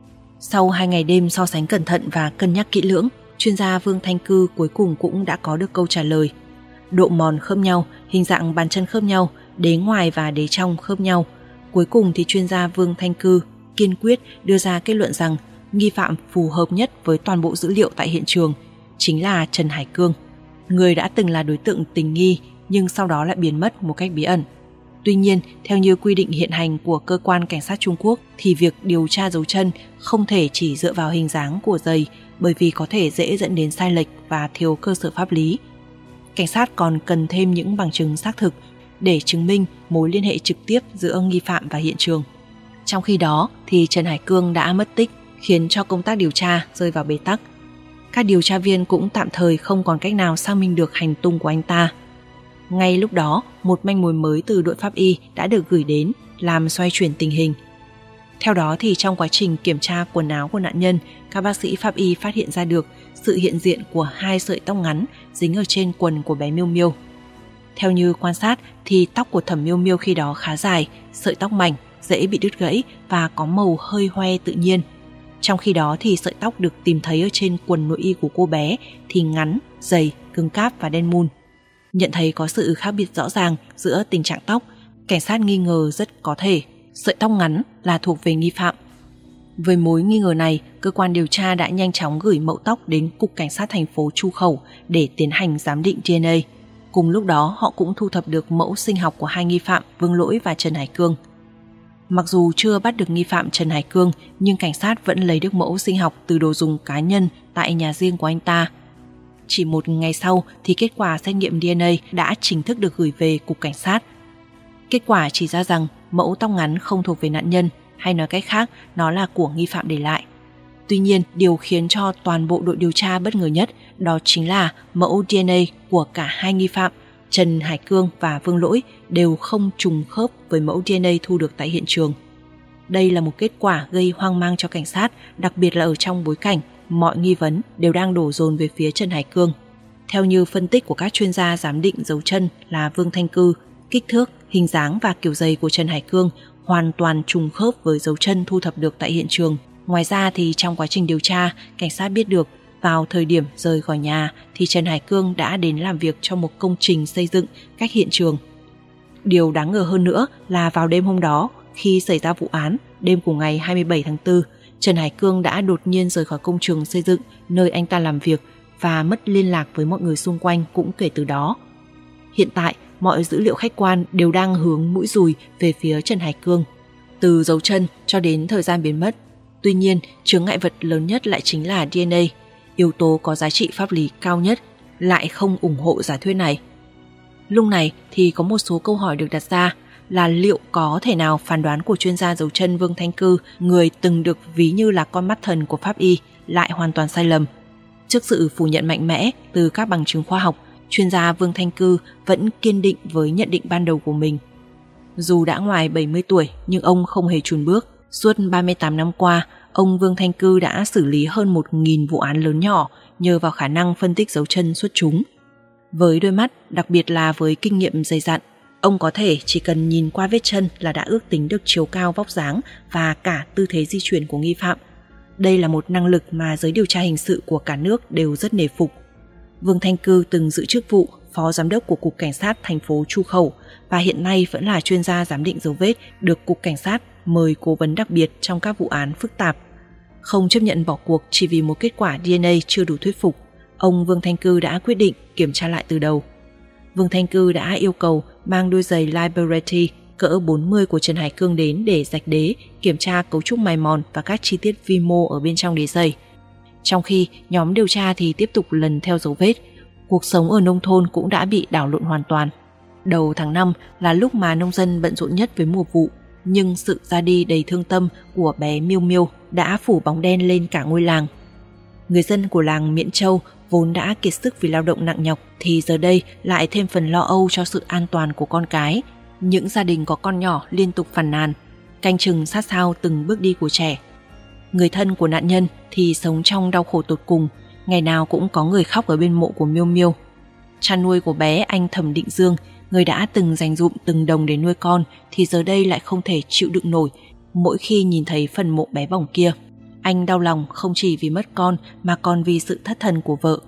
Sau hai ngày đêm so sánh cẩn thận và cân nhắc kỹ lưỡng, chuyên gia Vương Thanh Cư cuối cùng cũng đã có được câu trả lời. Độ mòn khớp nhau, hình dạng bàn chân khớp nhau, đế ngoài và đế trong khớp nhau. Cuối cùng thì chuyên gia Vương Thanh Cư kiên quyết đưa ra kết luận rằng nghi phạm phù hợp nhất với toàn bộ dữ liệu tại hiện trường chính là Trần Hải Cương, người đã từng là đối tượng tình nghi nhưng sau đó lại biến mất một cách bí ẩn. Tuy nhiên, theo như quy định hiện hành của cơ quan cảnh sát Trung Quốc thì việc điều tra dấu chân không thể chỉ dựa vào hình dáng của giày, bởi vì có thể dễ dẫn đến sai lệch và thiếu cơ sở pháp lý. Cảnh sát còn cần thêm những bằng chứng xác thực để chứng minh mối liên hệ trực tiếp giữa nghi phạm và hiện trường. Trong khi đó thì Trần Hải Cương đã mất tích, khiến cho công tác điều tra rơi vào bế tắc. Các điều tra viên cũng tạm thời không còn cách nào xác minh được hành tung của anh ta. Ngay lúc đó, một manh mối mới từ đội pháp y đã được gửi đến, làm xoay chuyển tình hình. Theo đó thì trong quá trình kiểm tra quần áo của nạn nhân, các bác sĩ pháp y phát hiện ra được sự hiện diện của hai sợi tóc ngắn dính ở trên quần của bé Miêu Miêu. Theo như quan sát thì tóc của Thẩm Miêu Miêu khi đó khá dài, sợi tóc mảnh, dễ bị đứt gãy và có màu hơi hoe tự nhiên. Trong khi đó thì sợi tóc được tìm thấy ở trên quần nội y của cô bé thì ngắn, dày, cứng cáp và đen mun. Nhận thấy có sự khác biệt rõ ràng giữa tình trạng tóc, cảnh sát nghi ngờ rất có thể sợi tóc ngắn là thuộc về nghi phạm. Với mối nghi ngờ này, cơ quan điều tra đã nhanh chóng gửi mẫu tóc đến Cục Cảnh sát thành phố Chu Khẩu để tiến hành giám định đê en a. Cùng lúc đó, họ cũng thu thập được mẫu sinh học của hai nghi phạm Vương Lỗi và Trần Hải Cương. Mặc dù chưa bắt được nghi phạm Trần Hải Cương, nhưng cảnh sát vẫn lấy được mẫu sinh học từ đồ dùng cá nhân tại nhà riêng của anh ta. Chỉ một ngày sau thì kết quả xét nghiệm đê en a đã chính thức được gửi về Cục Cảnh sát. Kết quả chỉ ra rằng mẫu tóc ngắn không thuộc về nạn nhân, hay nói cách khác, nó là của nghi phạm để lại. Tuy nhiên, điều khiến cho toàn bộ đội điều tra bất ngờ nhất đó chính là mẫu đê en a của cả hai nghi phạm, Trần Hải Cương và Vương Lỗi, đều không trùng khớp với mẫu đê en a thu được tại hiện trường. Đây là một kết quả gây hoang mang cho cảnh sát, đặc biệt là ở trong bối cảnh mọi nghi vấn đều đang đổ dồn về phía Trần Hải Cương. Theo như phân tích của các chuyên gia giám định dấu chân là Vương Thanh Cư, kích thước, hình dáng và kiểu giày của Trần Hải Cương hoàn toàn trùng khớp với dấu chân thu thập được tại hiện trường. Ngoài ra thì trong quá trình điều tra, cảnh sát biết được vào thời điểm rời khỏi nhà thì Trần Hải Cương đã đến làm việc cho một công trình xây dựng cách hiện trường. Điều đáng ngờ hơn nữa là vào đêm hôm đó, khi xảy ra vụ án, đêm của ngày hai mươi bảy tháng tư, Trần Hải Cương đã đột nhiên rời khỏi công trường xây dựng nơi anh ta làm việc và mất liên lạc với mọi người xung quanh cũng kể từ đó. Hiện tại, mọi dữ liệu khách quan đều đang hướng mũi dùi về phía Trần Hải Cương, từ dấu chân cho đến thời gian biến mất. Tuy nhiên, chướng ngại vật lớn nhất lại chính là đê en a, yếu tố có giá trị pháp lý cao nhất, lại không ủng hộ giả thuyết này. Lúc này thì có một số câu hỏi được đặt ra là liệu có thể nào phán đoán của chuyên gia dấu chân Vương Thanh Cư, người từng được ví như là con mắt thần của pháp y, lại hoàn toàn sai lầm. Trước sự phủ nhận mạnh mẽ từ các bằng chứng khoa học, chuyên gia Vương Thanh Cư vẫn kiên định với nhận định ban đầu của mình. Dù đã ngoài bảy mươi tuổi nhưng ông không hề chùn bước. Suốt ba mươi tám năm qua, ông Vương Thanh Cư đã xử lý hơn một nghìn vụ án lớn nhỏ nhờ vào khả năng phân tích dấu chân xuất chúng. Với đôi mắt, đặc biệt là với kinh nghiệm dày dặn, ông có thể chỉ cần nhìn qua vết chân là đã ước tính được chiều cao vóc dáng và cả tư thế di chuyển của nghi phạm. Đây là một năng lực mà giới điều tra hình sự của cả nước đều rất nể phục. Vương Thanh Cư từng giữ chức vụ phó giám đốc của Cục Cảnh sát thành phố Chu Khẩu và hiện nay vẫn là chuyên gia giám định dấu vết được Cục Cảnh sát mời cố vấn đặc biệt trong các vụ án phức tạp. Không chấp nhận bỏ cuộc chỉ vì một kết quả đê en a chưa đủ thuyết phục, ông Vương Thanh Cư đã quyết định kiểm tra lại từ đầu. Vương Thanh Cư đã yêu cầu mang đôi giày Liberty cỡ bốn mươi của Trần Hải Cương đến để rạch đế, kiểm tra cấu trúc mài mòn và các chi tiết vi mô ở bên trong đế giày. Trong khi nhóm điều tra thì tiếp tục lần theo dấu vết, cuộc sống ở nông thôn cũng đã bị đảo lộn hoàn toàn. Đầu tháng năm là lúc mà nông dân bận rộn nhất với mùa vụ, nhưng sự ra đi đầy thương tâm của bé Miêu Miêu đã phủ bóng đen lên cả ngôi làng. Người dân của làng Miễn Châu vốn đã kiệt sức vì lao động nặng nhọc thì giờ đây lại thêm phần lo âu cho sự an toàn của con cái. Những gia đình có con nhỏ liên tục phàn nàn, canh chừng sát sao từng bước đi của trẻ. Người thân của nạn nhân thì sống trong đau khổ tột cùng, ngày nào cũng có người khóc ở bên mộ của Miêu Miêu. Cha nuôi của bé, anh Thẩm Định Dương, người đã từng dành dụm từng đồng để nuôi con thì giờ đây lại không thể chịu đựng nổi mỗi khi nhìn thấy phần mộ bé bỏng kia. Anh đau lòng không chỉ vì mất con mà còn vì sự thất thần của vợ.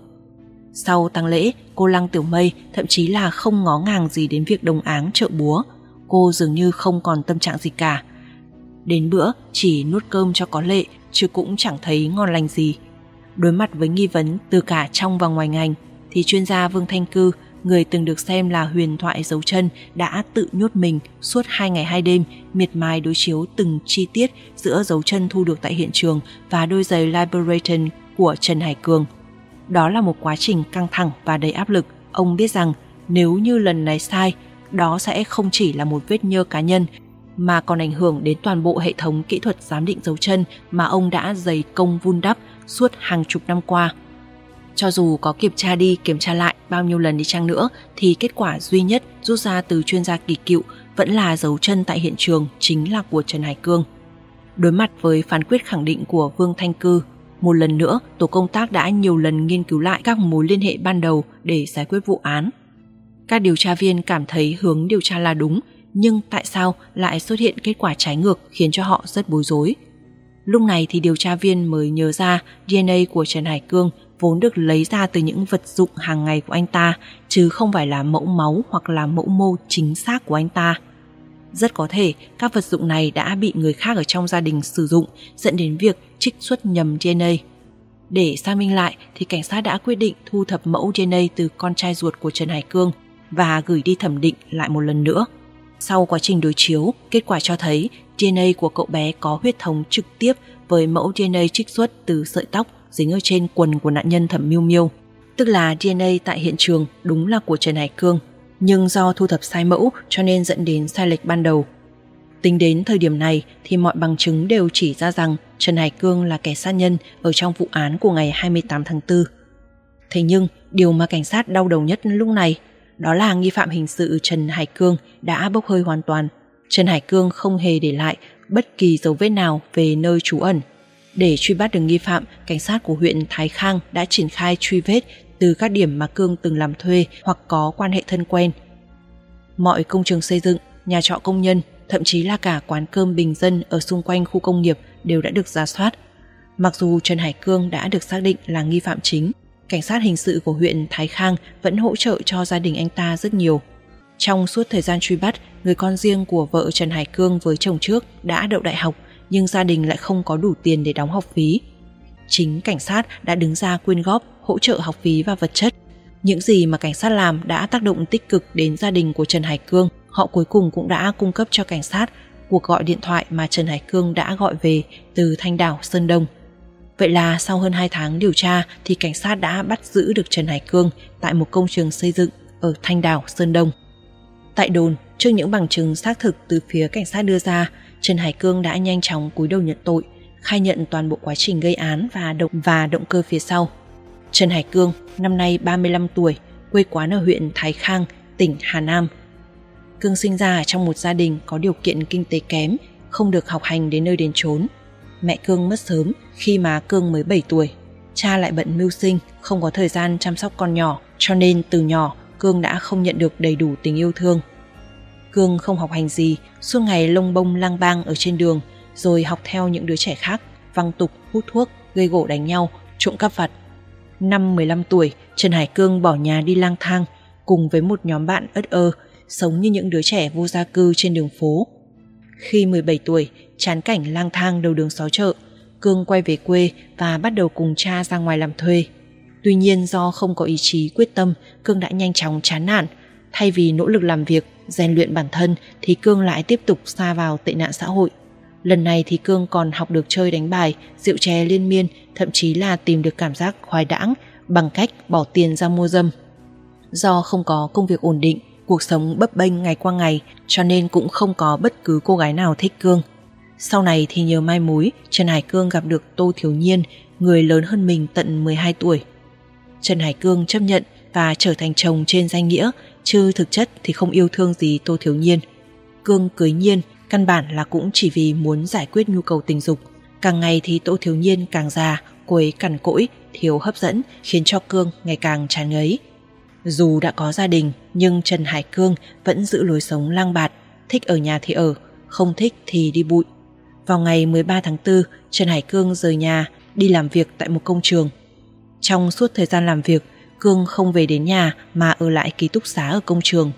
Sau tang lễ, cô Lăng Tiểu Mây thậm chí là không ngó ngàng gì đến việc đồng áng trợ búa. Cô dường như không còn tâm trạng gì cả. Đến bữa chỉ nuốt cơm cho có lệ chứ cũng chẳng thấy ngon lành gì. Đối mặt với nghi vấn từ cả trong và ngoài ngành thì chuyên gia Vương Thanh Cư, người từng được xem là huyền thoại dấu chân, đã tự nhốt mình suốt hai ngày hai đêm miệt mài đối chiếu từng chi tiết giữa dấu chân thu được tại hiện trường và đôi giày Liberation của Trần Hải Cương. Đó là một quá trình căng thẳng và đầy áp lực. Ông biết rằng nếu như lần này sai, đó sẽ không chỉ là một vết nhơ cá nhân mà còn ảnh hưởng đến toàn bộ hệ thống kỹ thuật giám định dấu chân mà ông đã dày công vun đắp suốt hàng chục năm qua. Cho dù có kiểm tra đi kiểm tra lại bao nhiêu lần đi chăng nữa thì kết quả duy nhất rút ra từ chuyên gia kỳ cựu vẫn là dấu chân tại hiện trường chính là của Trần Hải Cương. Đối mặt với phán quyết khẳng định của Vương Thanh Cư, một lần nữa tổ công tác đã nhiều lần nghiên cứu lại các mối liên hệ ban đầu để giải quyết vụ án. Các điều tra viên cảm thấy hướng điều tra là đúng, nhưng tại sao lại xuất hiện kết quả trái ngược khiến cho họ rất bối rối. Lúc này thì điều tra viên mới nhớ ra đê en a của Trần Hải Cương vốn được lấy ra từ những vật dụng hàng ngày của anh ta, chứ không phải là mẫu máu hoặc là mẫu mô chính xác của anh ta. Rất có thể các vật dụng này đã bị người khác ở trong gia đình sử dụng, dẫn đến việc trích xuất nhầm đê en a. Để xác minh lại thì cảnh sát đã quyết định thu thập mẫu đê en a từ con trai ruột của Trần Hải Cương và gửi đi thẩm định lại một lần nữa. Sau quá trình đối chiếu, kết quả cho thấy đê en a của cậu bé có huyết thống trực tiếp với mẫu đê en a trích xuất từ sợi tóc dính ở trên quần của nạn nhân Thẩm Miêu Miêu. Tức là đê en a tại hiện trường đúng là của Trần Hải Cương, nhưng do thu thập sai mẫu cho nên dẫn đến sai lệch ban đầu. Tính đến thời điểm này thì mọi bằng chứng đều chỉ ra rằng Trần Hải Cương là kẻ sát nhân ở trong vụ án của ngày hai mươi tám tháng tư. Thế nhưng điều mà cảnh sát đau đầu nhất lúc này đó là nghi phạm hình sự Trần Hải Cương đã bốc hơi hoàn toàn. Trần Hải Cương không hề để lại bất kỳ dấu vết nào về nơi trú ẩn. Để truy bắt được nghi phạm, cảnh sát của huyện Thái Khang đã triển khai truy vết từ các điểm mà Cương từng làm thuê hoặc có quan hệ thân quen. Mọi công trường xây dựng, nhà trọ công nhân, thậm chí là cả quán cơm bình dân ở xung quanh khu công nghiệp đều đã được rà soát. Mặc dù Trần Hải Cương đã được xác định là nghi phạm chính, cảnh sát hình sự của huyện Thái Khang vẫn hỗ trợ cho gia đình anh ta rất nhiều. Trong suốt thời gian truy bắt, người con riêng của vợ Trần Hải Cương với chồng trước đã đậu đại học, nhưng gia đình lại không có đủ tiền để đóng học phí. Chính cảnh sát đã đứng ra quyên góp, hỗ trợ học phí và vật chất. Những gì mà cảnh sát làm đã tác động tích cực đến gia đình của Trần Hải Cương. Họ cuối cùng cũng đã cung cấp cho cảnh sát cuộc gọi điện thoại mà Trần Hải Cương đã gọi về từ Thanh Đảo, Sơn Đông. Vậy là sau hơn hai tháng điều tra thì cảnh sát đã bắt giữ được Trần Hải Cương tại một công trường xây dựng ở Thanh Đảo, Sơn Đông. Tại đồn, trước những bằng chứng xác thực từ phía cảnh sát đưa ra, Trần Hải Cương đã nhanh chóng cúi đầu nhận tội, khai nhận toàn bộ quá trình gây án và động và động cơ phía sau. Trần Hải Cương, năm nay ba mươi lăm tuổi, quê quán ở huyện Thái Khang, tỉnh Hà Nam. Cương sinh ra trong một gia đình có điều kiện kinh tế kém, không được học hành đến nơi đến chốn. Mẹ Cương mất sớm khi mà Cương mới bảy tuổi. Cha lại bận mưu sinh, không có thời gian chăm sóc con nhỏ, cho nên từ nhỏ Cương đã không nhận được đầy đủ tình yêu thương. Cương không học hành gì, suốt ngày lông bông lang bang ở trên đường, rồi học theo những đứa trẻ khác, văng tục, hút thuốc, gây gổ đánh nhau, trộm cắp vặt. Năm mười lăm tuổi, Trần Hải Cương bỏ nhà đi lang thang, cùng với một nhóm bạn ất ơ, sống như những đứa trẻ vô gia cư trên đường phố. Khi mười bảy tuổi, chán cảnh lang thang đầu đường xó chợ, Cương quay về quê và bắt đầu cùng cha ra ngoài làm thuê. Tuy nhiên do không có ý chí quyết tâm, Cương đã nhanh chóng chán nản. Thay vì nỗ lực làm việc, rèn luyện bản thân thì Cương lại tiếp tục sa vào tệ nạn xã hội. Lần này thì Cương còn học được chơi đánh bài, rượu chè liên miên, thậm chí là tìm được cảm giác khoái đãng bằng cách bỏ tiền ra mua dâm. Do không có công việc ổn định, cuộc sống bấp bênh ngày qua ngày, cho nên cũng không có bất cứ cô gái nào thích Cương. Sau này thì nhờ mai mối, Trần Hải Cương gặp được Tô Thiếu Nhiên, người lớn hơn mình tận mười hai tuổi. Trần Hải Cương chấp nhận và trở thành chồng trên danh nghĩa, chứ thực chất thì không yêu thương gì Tô Thiếu Nhiên. Cương cưới Nhiên căn bản là cũng chỉ vì muốn giải quyết nhu cầu tình dục. Càng ngày thì Tô Thiếu Nhiên càng già, cô ấy cằn cỗi, thiếu hấp dẫn, khiến cho Cương ngày càng chán ngấy. Dù đã có gia đình, nhưng Trần Hải Cương vẫn giữ lối sống lang bạt, thích ở nhà thì ở, không thích thì đi bụi. Vào ngày mười ba tháng tư, Trần Hải Cương rời nhà, đi làm việc tại một công trường. Trong suốt thời gian làm việc, Cương không về đến nhà mà ở lại ký túc xá ở công trường.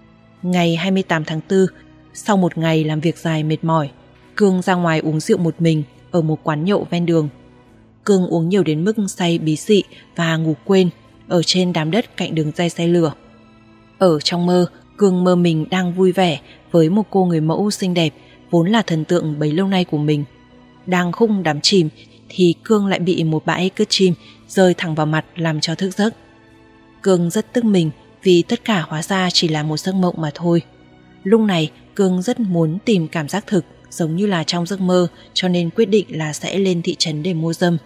Ngày hai mươi tám tháng tư, sau một ngày làm việc dài mệt mỏi, Cương ra ngoài uống rượu một mình ở một quán nhậu ven đường. Cương uống nhiều đến mức say bí xị và ngủ quên ở trên đám đất cạnh đường ray xe lửa. Ở trong mơ, Cương mơ mình đang vui vẻ với một cô người mẫu xinh đẹp, vốn là thần tượng bấy lâu nay của mình. Đang khung đắm chìm thì Cương lại bị một bãi cứt chim rơi thẳng vào mặt làm cho thức giấc. Cương rất tức mình vì tất cả hóa ra chỉ là một giấc mộng mà thôi. Lúc này Cương rất muốn tìm cảm giác thực giống như là trong giấc mơ, cho nên quyết định là sẽ lên thị trấn để mua dâm.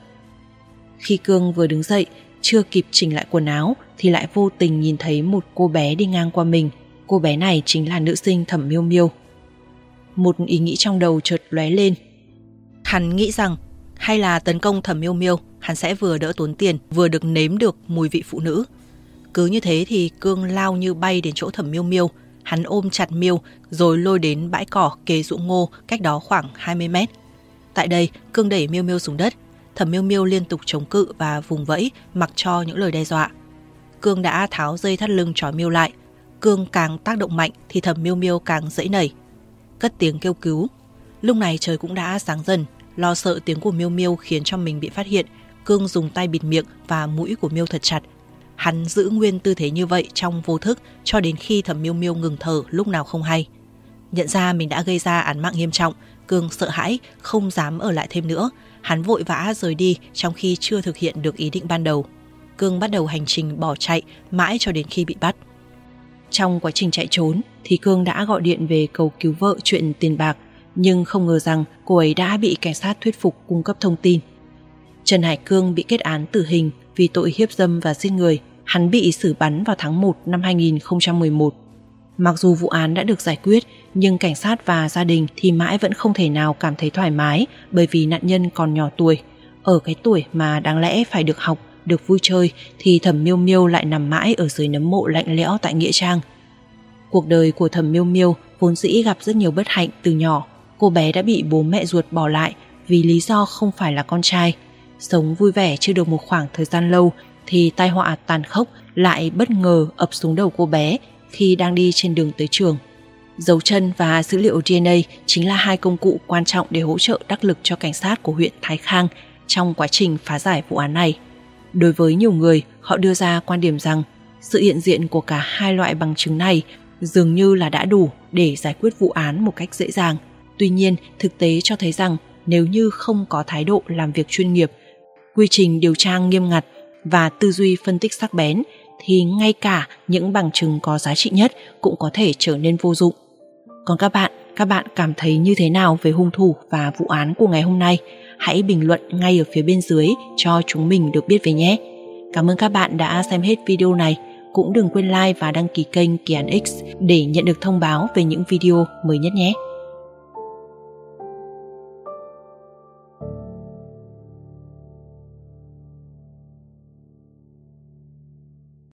Khi Cương vừa đứng dậy, chưa kịp chỉnh lại quần áo thì lại vô tình nhìn thấy một cô bé đi ngang qua mình. Cô bé này chính là nữ sinh Thẩm Miêu Miêu. Một ý nghĩ trong đầu chợt lóe lên. Hắn nghĩ rằng hay là tấn công Thẩm Miêu Miêu, hắn sẽ vừa đỡ tốn tiền, vừa được nếm được mùi vị phụ nữ. Cứ như thế thì Cương lao như bay đến chỗ Thẩm Miêu Miêu. Hắn ôm chặt Miêu rồi lôi đến bãi cỏ kế ruộng ngô cách đó khoảng hai mươi mét. Tại đây, Cương đẩy Miêu Miêu xuống đất. Thẩm Miêu Miêu liên tục chống cự và vùng vẫy, mặc cho những lời đe dọa. Cương đã tháo dây thắt lưng trói Miêu lại. Cương càng tác động mạnh thì Thẩm Miêu Miêu càng giãy nảy, cất tiếng kêu cứu. Lúc này trời cũng đã sáng dần. Lo sợ tiếng của Miêu Miêu khiến cho mình bị phát hiện, Cương dùng tay bịt miệng và mũi của Miêu thật chặt. Hắn giữ nguyên tư thế như vậy trong vô thức cho đến khi Thẩm Miêu Miêu ngừng thở lúc nào không hay. Nhận ra mình đã gây ra án mạng nghiêm trọng, Cương sợ hãi, không dám ở lại thêm nữa. Hắn vội vã rời đi trong khi chưa thực hiện được ý định ban đầu. Cương bắt đầu hành trình bỏ chạy mãi cho đến khi bị bắt. Trong quá trình chạy trốn thì Cương đã gọi điện về cầu cứu vợ chuyện tiền bạc, nhưng không ngờ rằng cô ấy đã bị cảnh sát thuyết phục cung cấp thông tin. Trần Hải Cương bị kết án tử hình vì tội hiếp dâm và giết người. Hắn bị xử bắn vào tháng một năm hai nghìn không trăm mười một. Mặc dù vụ án đã được giải quyết, nhưng cảnh sát và gia đình thì mãi vẫn không thể nào cảm thấy thoải mái, bởi vì nạn nhân còn nhỏ tuổi. Ở cái tuổi mà đáng lẽ phải được học, được vui chơi thì Thẩm Miêu Miêu lại nằm mãi ở dưới nấm mộ lạnh lẽo tại nghĩa trang. Cuộc đời của Thẩm Miêu Miêu vốn dĩ gặp rất nhiều bất hạnh từ nhỏ. Cô bé đã bị bố mẹ ruột bỏ lại vì lý do không phải là con trai. Sống vui vẻ chưa được một khoảng thời gian lâu thì tai họa tàn khốc lại bất ngờ ập xuống đầu cô bé khi đang đi trên đường tới trường. Dấu chân và dữ liệu đê en a chính là hai công cụ quan trọng để hỗ trợ đắc lực cho cảnh sát của huyện Thái Khang trong quá trình phá giải vụ án này. Đối với nhiều người, họ đưa ra quan điểm rằng sự hiện diện của cả hai loại bằng chứng này dường như là đã đủ để giải quyết vụ án một cách dễ dàng. Tuy nhiên, thực tế cho thấy rằng nếu như không có thái độ làm việc chuyên nghiệp, quy trình điều tra nghiêm ngặt và tư duy phân tích sắc bén thì ngay cả những bằng chứng có giá trị nhất cũng có thể trở nên vô dụng. Còn các bạn, các bạn cảm thấy như thế nào về hung thủ và vụ án của ngày hôm nay? Hãy bình luận ngay ở phía bên dưới cho chúng mình được biết về nhé. Cảm ơn các bạn đã xem hết video này. Cũng đừng quên like và đăng ký kênh Kỳ Án X để nhận được thông báo về những video mới nhất nhé.